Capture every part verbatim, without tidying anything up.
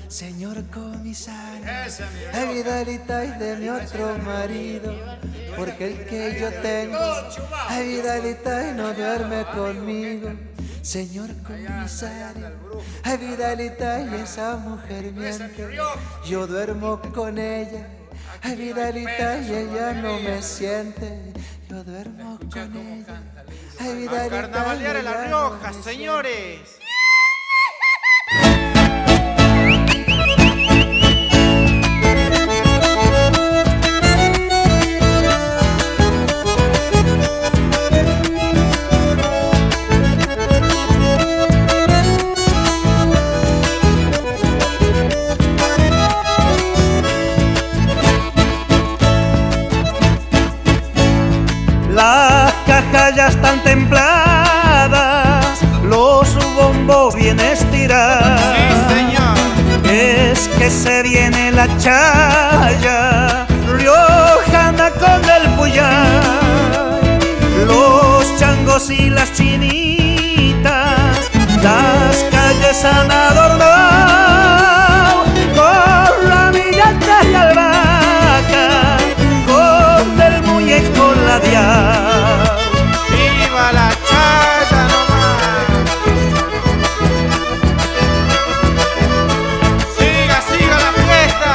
Señor comisario, ay Vidalita es de mi otro marido, porque el que yo tengo, ay Vidalita no duerme conmigo. Señor comisario, ay Vidalita y esa mujer miente, yo duermo con ella, ay Vidalita y ella no me siente, yo duermo con ella, ay Vidalita. Carnavalear en La Rioja, señores. Las cajas ya están templadas, los bombos bien estirados. Sí, señor. Es que se viene la chaya riojana con el puyay. Los changos y las chinitas, las calles han adornado con ramilletes y albahaca, con el muñeco labial. ¡Viva la chaya nomás! ¡Siga, siga la fiesta!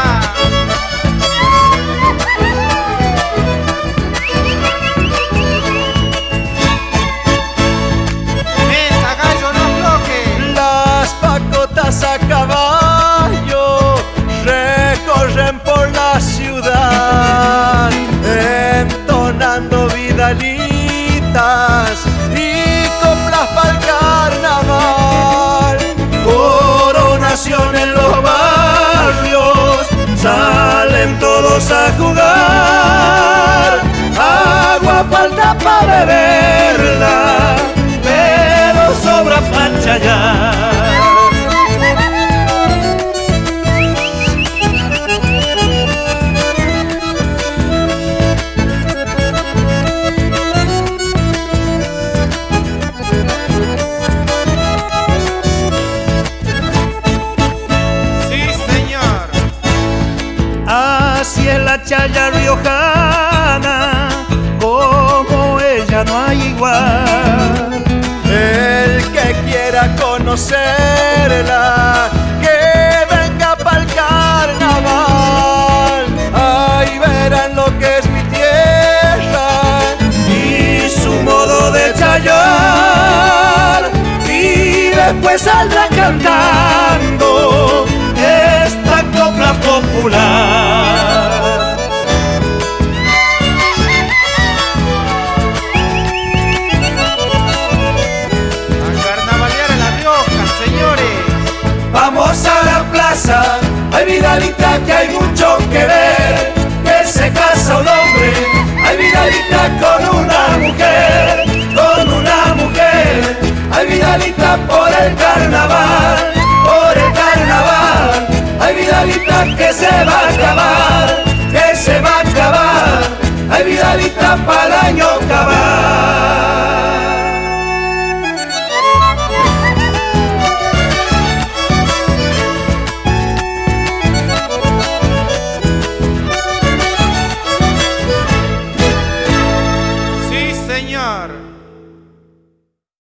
¡Meta, gallo, no bloque! Las pacotas a caballo recorren por la ciudad, entonando vidalitas y coplas pa'l carnaval. Coronación en los barrios, salen todos a jugar. Agua falta pa' beberla, pero sobra pa' chayar. Así es la chaya riojana, como ella no hay igual. El que quiera conocerla, que venga pa'l carnaval. Ahí verán lo que es mi tierra y su modo de chayar, y después saldrá cantando esta copla popular. A carnavalear en La Rioja, señores. Vamos a la plaza, ay Vidalita que hay mucho que ver, que se casa un hombre, ay Vidalita con una mujer, con una mujer, ay Vidalita por el carnaval, por el carnaval, ay Vidalita que se va a acabar, que se va a acabar, ay Vidalita para el año cabal.